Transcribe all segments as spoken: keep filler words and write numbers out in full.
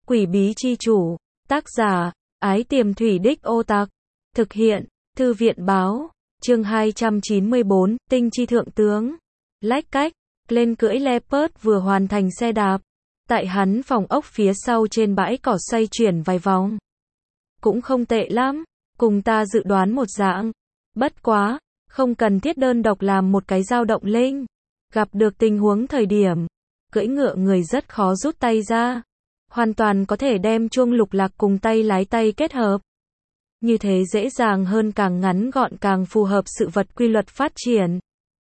Quỷ bí chi chủ, tác giả, Ái Tiềm Thủy Đích Ô Tặc, thực hiện, Thư viện báo, chương hai trăm chín mươi bốn, Tinh chi thượng tướng. Lách cách, lên cưỡi Leopard vừa hoàn thành xe đạp, tại hắn phòng ốc phía sau trên bãi cỏ xoay chuyển vài vòng. Cũng không tệ lắm, cùng ta dự đoán một dạng. Bất quá, không cần thiết đơn độc làm một cái dao động linh. Gặp được tình huống thời điểm, cưỡi ngựa người rất khó rút tay ra. Hoàn toàn có thể đem chuông lục lạc cùng tay lái tay kết hợp. Như thế dễ dàng hơn, càng ngắn gọn càng phù hợp sự vật quy luật phát triển.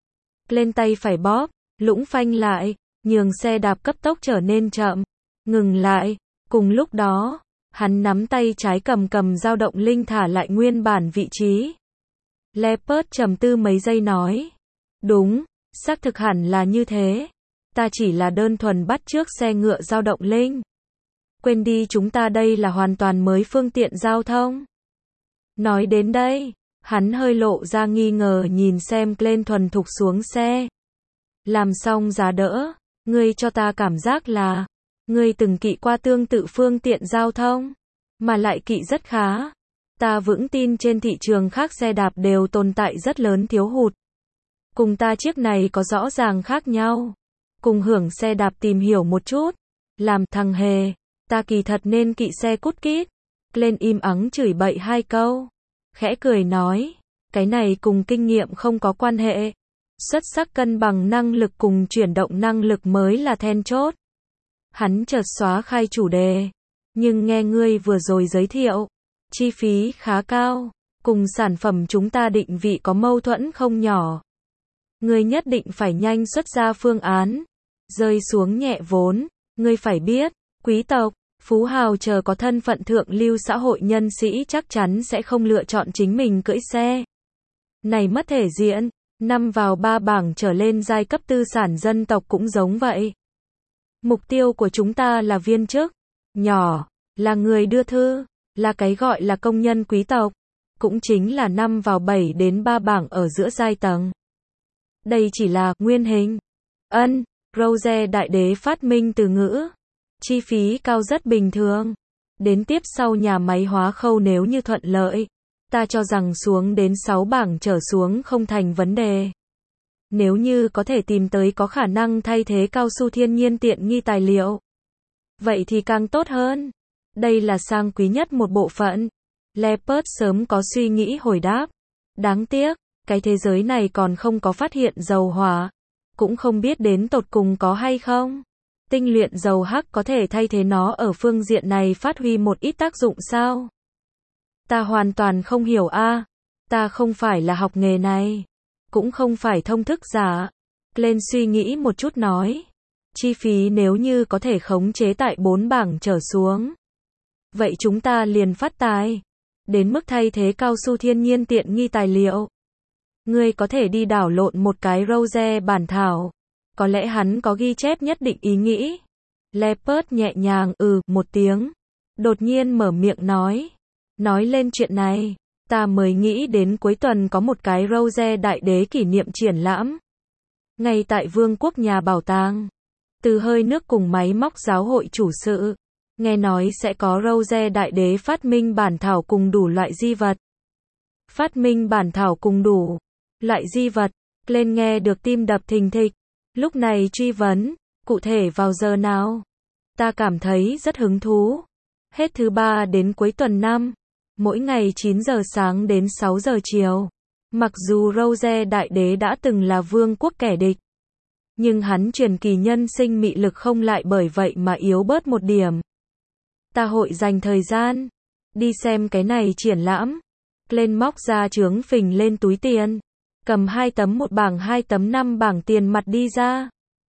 Lên tay phải bóp, lũng phanh lại, nhường xe đạp cấp tốc trở nên chậm. Ngừng lại, cùng lúc đó, hắn nắm tay trái cầm cầm dao động linh thả lại nguyên bản vị trí. Leopard trầm tư mấy giây nói. Đúng, xác thực hẳn là như thế. Ta chỉ là đơn thuần bắt chước xe ngựa dao động linh. Quên đi, chúng ta đây là hoàn toàn mới phương tiện giao thông. Nói đến đây, hắn hơi lộ ra nghi ngờ nhìn xem Glenn thuần thục xuống xe. Làm xong giá đỡ, ngươi cho ta cảm giác là, ngươi từng kỵ qua tương tự phương tiện giao thông, mà lại kỵ rất khá. Ta vững tin trên thị trường khác xe đạp đều tồn tại rất lớn thiếu hụt. Cùng ta chiếc này có rõ ràng khác nhau. Cùng hưởng xe đạp tìm hiểu một chút. Làm thằng hề, ta kỳ thật nên kỵ xe cút kít. Glenn im ắng chửi bậy hai câu. Khẽ cười nói, cái này cùng kinh nghiệm không có quan hệ. Xuất sắc cân bằng năng lực cùng chuyển động năng lực mới là then chốt. Hắn chợt xóa khai chủ đề. Nhưng nghe ngươi vừa rồi giới thiệu, chi phí khá cao, cùng sản phẩm chúng ta định vị có mâu thuẫn không nhỏ. Ngươi nhất định phải nhanh xuất ra phương án. Rơi xuống nhẹ vốn, ngươi phải biết, quý tộc, phú hào chờ có thân phận thượng lưu xã hội nhân sĩ chắc chắn sẽ không lựa chọn chính mình cưỡi xe. Này mất thể diện, năm vào ba bảng trở lên giai cấp tư sản dân tộc cũng giống vậy. Mục tiêu của chúng ta là viên chức, nhỏ, là người đưa thư, là cái gọi là công nhân quý tộc, cũng chính là năm vào bảy đến ba bảng ở giữa giai tầng. Đây chỉ là nguyên hình. Ân, Rose đại đế phát minh từ ngữ. Chi phí cao rất bình thường. Đến tiếp sau nhà máy hóa khâu nếu như thuận lợi, ta cho rằng xuống đến sáu bảng trở xuống không thành vấn đề. Nếu như có thể tìm tới có khả năng thay thế cao su thiên nhiên tiện nghi tài liệu, vậy thì càng tốt hơn. Đây là sang quý nhất một bộ phận. Leopard sớm có suy nghĩ hồi đáp. Đáng tiếc, cái thế giới này còn không có phát hiện dầu hỏa. Cũng không biết đến tột cùng có hay không. Tinh luyện dầu hắc có thể thay thế nó ở phương diện này phát huy một ít tác dụng sao? Ta hoàn toàn không hiểu a. À. Ta không phải là học nghề này. Cũng không phải thông thức giả. Glenn suy nghĩ một chút nói. Chi phí nếu như có thể khống chế tại bốn bảng trở xuống, vậy chúng ta liền phát tài. Đến mức thay thế cao su thiên nhiên tiện nghi tài liệu. Ngươi có thể đi đảo lộn một cái Rose bản thảo. Có lẽ hắn có ghi chép nhất định ý nghĩ. Leopard nhẹ nhàng ừ một tiếng. Đột nhiên mở miệng nói. Nói lên chuyện này, ta mới nghĩ đến cuối tuần có một cái Rose đại đế kỷ niệm triển lãm. Ngay tại Vương quốc nhà bảo tàng. Từ hơi nước cùng máy móc giáo hội chủ sự. Nghe nói sẽ có Rose đại đế phát minh bản thảo cùng đủ loại di vật. Phát minh bản thảo cùng đủ loại di vật. Lên nghe được tim đập thình thịch. Lúc này truy vấn, cụ thể vào giờ nào? Ta cảm thấy rất hứng thú. Hết thứ ba đến cuối tuần năm. Mỗi ngày chín giờ sáng đến sáu giờ chiều. Mặc dù Rose đại đế đã từng là vương quốc kẻ địch, nhưng hắn truyền kỳ nhân sinh mị lực không lại bởi vậy mà yếu bớt một điểm. Ta hội dành thời gian đi xem cái này triển lãm. Lên móc ra trướng phình lên túi tiền, cầm hai tấm một bảng hai tấm năm bảng tiền mặt đi ra.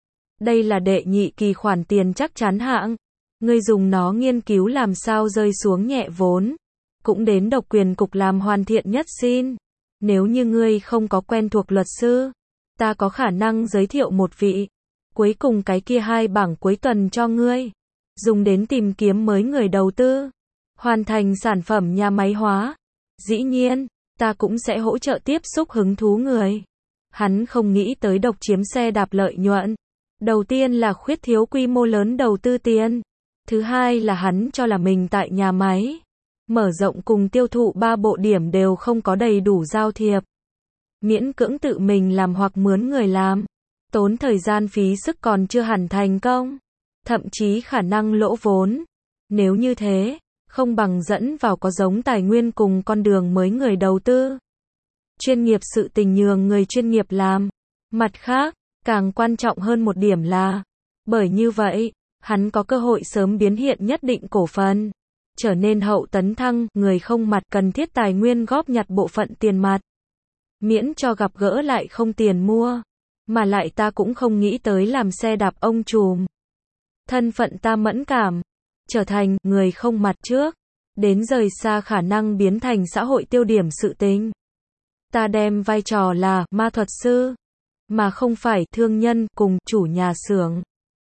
Đây là đệ nhị kỳ khoản tiền chắc chắn hạng. Ngươi dùng nó nghiên cứu làm sao rơi xuống nhẹ vốn. Cũng đến độc quyền cục làm hoàn thiện nhất xin. Nếu như ngươi không có quen thuộc luật sư, ta có khả năng giới thiệu một vị. Cuối cùng cái kia hai bảng cuối tuần cho ngươi. Dùng đến tìm kiếm mới người đầu tư. Hoàn thành sản phẩm nhà máy hóa. Dĩ nhiên, ta cũng sẽ hỗ trợ tiếp xúc hứng thú người. Hắn không nghĩ tới độc chiếm xe đạp lợi nhuận. Đầu tiên là khuyết thiếu quy mô lớn đầu tư tiền. Thứ hai là hắn cho là mình tại nhà máy mở rộng cùng tiêu thụ ba bộ điểm đều không có đầy đủ giao thiệp. Miễn cưỡng tự mình làm hoặc mướn người làm, tốn thời gian phí sức còn chưa hẳn thành công, thậm chí khả năng lỗ vốn. Nếu như thế, không bằng dẫn vào có giống tài nguyên cùng con đường mới người đầu tư. Chuyên nghiệp sự tình nhường người chuyên nghiệp làm. Mặt khác, càng quan trọng hơn một điểm là, bởi như vậy, hắn có cơ hội sớm biến hiện nhất định cổ phần, trở nên hậu tấn thăng, người không mặt cần thiết tài nguyên góp nhặt bộ phận tiền mặt. Miễn cho gặp gỡ lại không tiền mua, mà lại ta cũng không nghĩ tới làm xe đạp ông trùm. Thân phận ta mẫn cảm, trở thành người không mặt trước, đến rời xa khả năng biến thành xã hội tiêu điểm sự tình. Ta đem vai trò là ma thuật sư, mà không phải thương nhân cùng chủ nhà xưởng.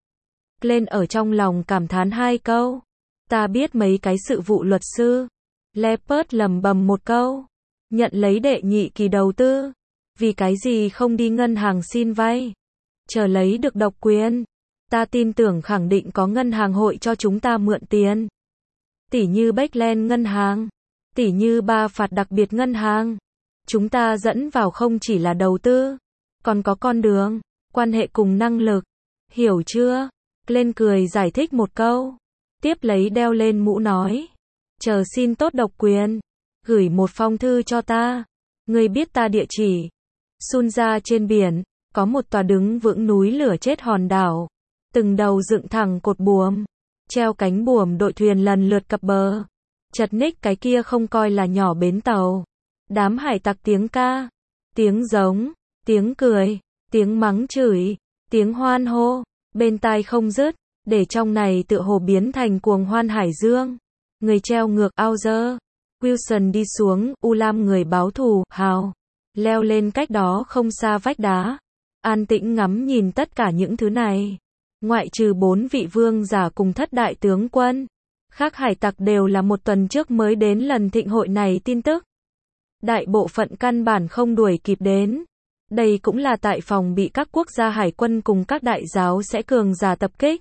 Lên ở trong lòng cảm thán hai câu. Ta biết mấy cái sự vụ luật sư. Leopard lầm bầm một câu. Nhận lấy đệ nhị kỳ đầu tư. Vì cái gì không đi ngân hàng xin vay? Chờ lấy được độc quyền. Ta tin tưởng khẳng định có ngân hàng hội cho chúng ta mượn tiền. Tỉ như Backland ngân hàng. Tỉ như ba phạt đặc biệt ngân hàng. Chúng ta dẫn vào không chỉ là đầu tư, còn có con đường, quan hệ cùng năng lực. Hiểu chưa? Lên cười giải thích một câu. Tiếp lấy đeo lên mũ nói. Chờ xin tốt độc quyền. Gửi một phong thư cho ta. Ngươi biết ta địa chỉ. Sun ra trên biển, có một tòa đứng vững núi lửa chết hòn đảo. Từng đầu dựng thẳng cột buồm. Treo cánh buồm đội thuyền lần lượt cập bờ. Chật ních cái kia không coi là nhỏ bến tàu. Đám hải tặc tiếng ca, tiếng giống, tiếng cười, tiếng mắng chửi, tiếng hoan hô, bên tai không dứt, để trong này tựa hồ biến thành cuồng hoan hải dương. Người treo ngược Auger, Wilson đi xuống, Ulam người báo thù, Hào, leo lên cách đó không xa vách đá, an tĩnh ngắm nhìn tất cả những thứ này. Ngoại trừ bốn vị vương giả cùng thất đại tướng quân, khác hải tặc đều là một tuần trước mới đến lần thịnh hội này tin tức. Đại bộ phận căn bản không đuổi kịp đến. Đây cũng là tại phòng bị các quốc gia hải quân cùng các đại giáo sẽ cường giả tập kích.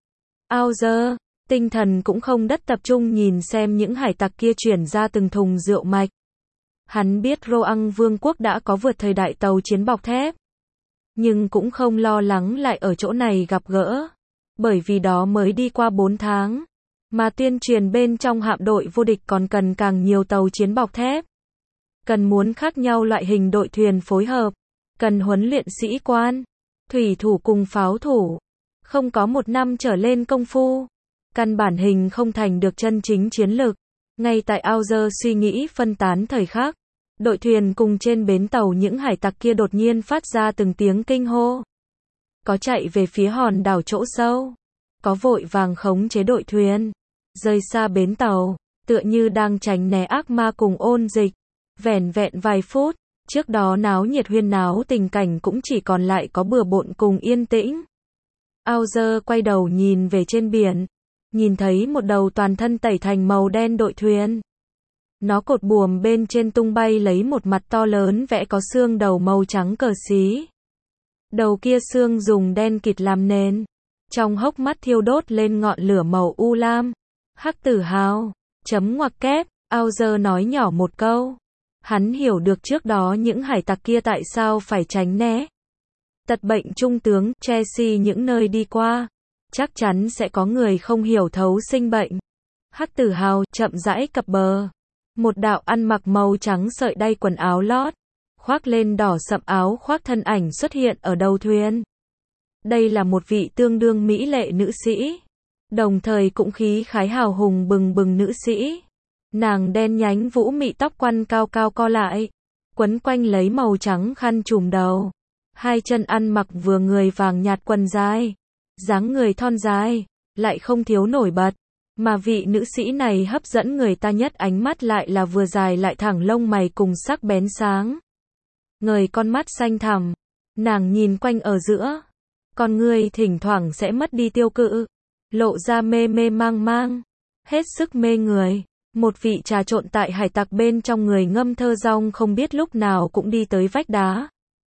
Auger, tinh thần cũng không đất tập trung nhìn xem những hải tặc kia chuyển ra từng thùng rượu mạch. Hắn biết Roang Vương quốc đã có vượt thời đại tàu chiến bọc thép. Nhưng cũng không lo lắng lại ở chỗ này gặp gỡ. Bởi vì đó mới đi qua bốn tháng. Mà tuyên truyền bên trong hạm đội vô địch còn cần càng nhiều tàu chiến bọc thép. Cần muốn khác nhau loại hình đội thuyền phối hợp. Cần huấn luyện sĩ quan, thủy thủ cùng pháo thủ. Không có một năm trở lên công phu. Căn bản hình không thành được chân chính chiến lực. Ngay tại Auger suy nghĩ phân tán thời khắc. Đội thuyền cùng trên bến tàu những hải tặc kia đột nhiên phát ra từng tiếng kinh hô. Có chạy về phía hòn đảo chỗ sâu. Có vội vàng khống chế đội thuyền. Rời xa bến tàu. Tựa như đang tránh né ác ma cùng ôn dịch. Vẻn vẹn vài phút. Trước đó náo nhiệt huyên náo tình cảnh cũng chỉ còn lại có bừa bộn cùng yên tĩnh. Auger quay đầu nhìn về trên biển. Nhìn thấy một đầu toàn thân tẩy thành màu đen đội thuyền. Nó cột buồm bên trên tung bay lấy một mặt to lớn vẽ có xương đầu màu trắng cờ xí. Đầu kia xương dùng đen kịt làm nền. Trong hốc mắt thiêu đốt lên ngọn lửa màu u lam. Hắc tử hào. Chấm ngoặc kép. Auger nói nhỏ một câu. Hắn hiểu được trước đó những hải tặc kia tại sao phải tránh né. Tật bệnh trung tướng, Chelsea những nơi đi qua. Chắc chắn sẽ có người không hiểu thấu sinh bệnh. Hắc tử hào chậm rãi cập bờ. Một đạo ăn mặc màu trắng sợi đay quần áo lót. Khoác lên đỏ sậm áo khoác thân ảnh xuất hiện ở đầu thuyền. Đây là một vị tương đương mỹ lệ nữ sĩ. Đồng thời cũng khí khái hào hùng bừng bừng nữ sĩ. Nàng đen nhánh vũ mị tóc quăn cao cao co lại. Quấn quanh lấy màu trắng khăn trùm đầu. Hai chân ăn mặc vừa người vàng nhạt quần dài. Dáng người thon dài. Lại không thiếu nổi bật. Mà vị nữ sĩ này hấp dẫn người ta nhất ánh mắt lại là vừa dài lại thẳng lông mày cùng sắc bén sáng. Ngời con mắt xanh thẳm. Nàng nhìn quanh ở giữa. Con ngươi thỉnh thoảng sẽ mất đi tiêu cự. Lộ ra mê mê mang mang. Hết sức mê người. Một vị trà trộn tại hải tặc bên trong người ngâm thơ rong không biết lúc nào cũng đi tới vách đá.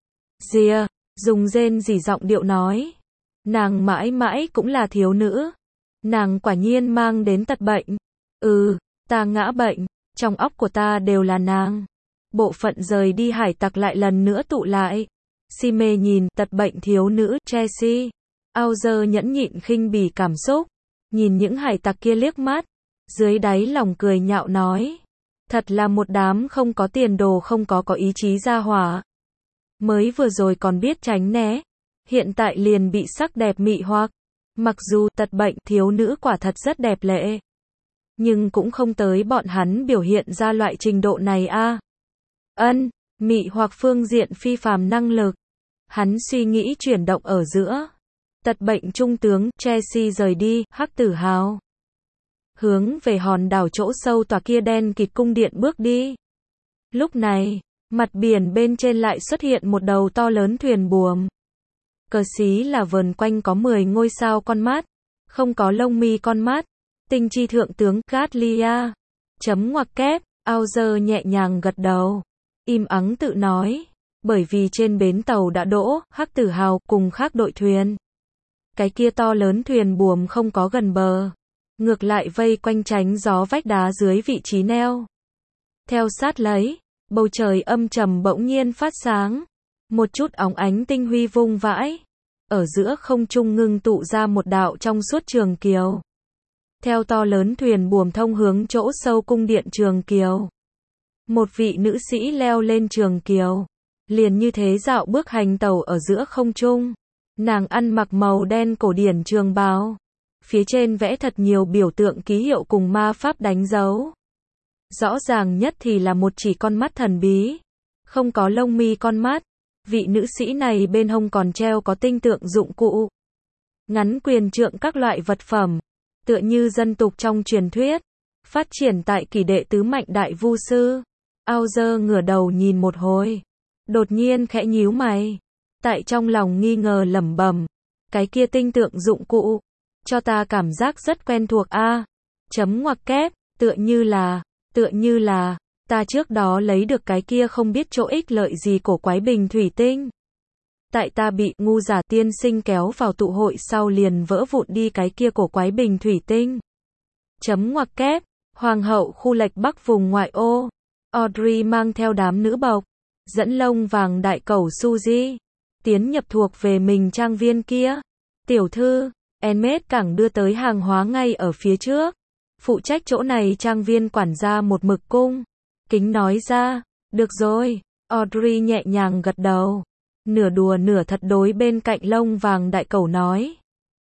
Dìa, dùng rên rỉ giọng điệu nói. Nàng mãi mãi cũng là thiếu nữ. Nàng quả nhiên mang đến tật bệnh. Ừ, ta ngã bệnh, trong óc của ta đều là nàng. Bộ phận rời đi hải tặc lại lần nữa tụ lại. Si mê nhìn tật bệnh thiếu nữ Chelsea. Auger nhẫn nhịn khinh bỉ cảm xúc, nhìn những hải tặc kia liếc mắt, dưới đáy lòng cười nhạo nói, thật là một đám không có tiền đồ, không có có ý chí ra hỏa. Mới vừa rồi còn biết tránh né, hiện tại liền bị sắc đẹp mị hoặc. Mặc dù tật bệnh thiếu nữ quả thật rất đẹp lệ, nhưng cũng không tới bọn hắn biểu hiện ra loại trình độ này a. À. Ân, mị hoặc phương diện phi phàm năng lực. Hắn suy nghĩ chuyển động ở giữa. Tật bệnh trung tướng Chelsea rời đi, hắc tử hào hướng về hòn đảo chỗ sâu tòa kia đen kịt cung điện bước đi. Lúc này, mặt biển bên trên lại xuất hiện một đầu to lớn thuyền buồm. Cờ xí là vờn quanh có mười ngôi sao con mắt, không có lông mi con mắt. Tinh chi thượng tướng Gatlia. Chấm ngoặc kép, Auger nhẹ nhàng gật đầu, im ắng tự nói, bởi vì trên bến tàu đã đỗ hắc tử hào cùng khác đội thuyền. Cái kia to lớn thuyền buồm không có gần bờ, ngược lại vây quanh tránh gió vách đá dưới vị trí neo. Theo sát lấy, bầu trời âm trầm bỗng nhiên phát sáng, một chút óng ánh tinh huy vung vãi, ở giữa không trung ngưng tụ ra một đạo trong suốt trường kiều. Theo to lớn thuyền buồm thông hướng chỗ sâu cung điện trường kiều. Một vị nữ sĩ leo lên trường kiều, liền như thế dạo bước hành tàu ở giữa không trung. Nàng ăn mặc màu đen cổ điển trường bào, phía trên vẽ thật nhiều biểu tượng ký hiệu cùng ma pháp đánh dấu. Rõ ràng nhất thì là một chỉ con mắt thần bí, không có lông mi con mắt. Vị nữ sĩ này bên hông còn treo có tinh tượng dụng cụ, ngắn quyền trượng các loại vật phẩm, tựa như dân tục trong truyền thuyết, phát triển tại kỷ đệ tứ mạnh đại vu sư. Auger ngửa đầu nhìn một hồi, đột nhiên khẽ nhíu mày, tại trong lòng nghi ngờ lẩm bẩm, cái kia tinh tượng dụng cụ, cho ta cảm giác rất quen thuộc a. À, chấm ngoặc kép, tựa như là, tựa như là, ta trước đó lấy được cái kia không biết chỗ ích lợi gì cổ quái bình thủy tinh. Tại ta bị ngu giả tiên sinh kéo vào tụ hội sau liền vỡ vụn đi cái kia cổ quái bình thủy tinh. Chấm ngoặc kép, hoàng hậu khu lệch bắc vùng ngoại ô. Audrey mang theo đám nữ bộc, dẫn lông vàng đại cẩu Suzy, tiến nhập thuộc về mình trang viên kia. Tiểu thư, Hermes cảng đưa tới hàng hóa ngay ở phía trước. Phụ trách chỗ này trang viên quản gia một mực cung kính nói ra, được rồi. Audrey nhẹ nhàng gật đầu, nửa đùa nửa thật đối bên cạnh lông vàng đại cẩu nói,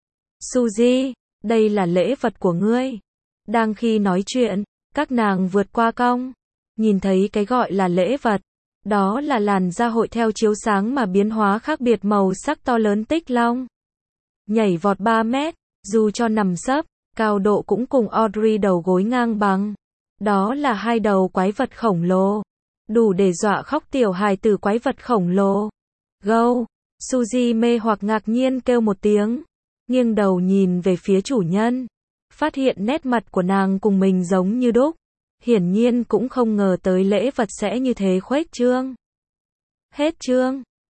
Suzy, đây là lễ vật của ngươi. Đang khi nói chuyện, các nàng vượt qua cong, nhìn thấy cái gọi là lễ vật, đó là làn da hội theo chiếu sáng mà biến hóa khác biệt màu sắc to lớn tích long, nhảy vọt ba mét, dù cho nằm sấp, cao độ cũng cùng Audrey đầu gối ngang bằng. Đó là hai đầu quái vật khổng lồ, đủ để dọa khóc tiểu hài tử quái vật khổng lồ. Gâu, Suzy mê hoặc ngạc nhiên kêu một tiếng, nghiêng đầu nhìn về phía chủ nhân, phát hiện nét mặt của nàng cùng mình giống như đúc, hiển nhiên cũng không ngờ tới lễ vật sẽ như thế khuếch trương. Hết chương.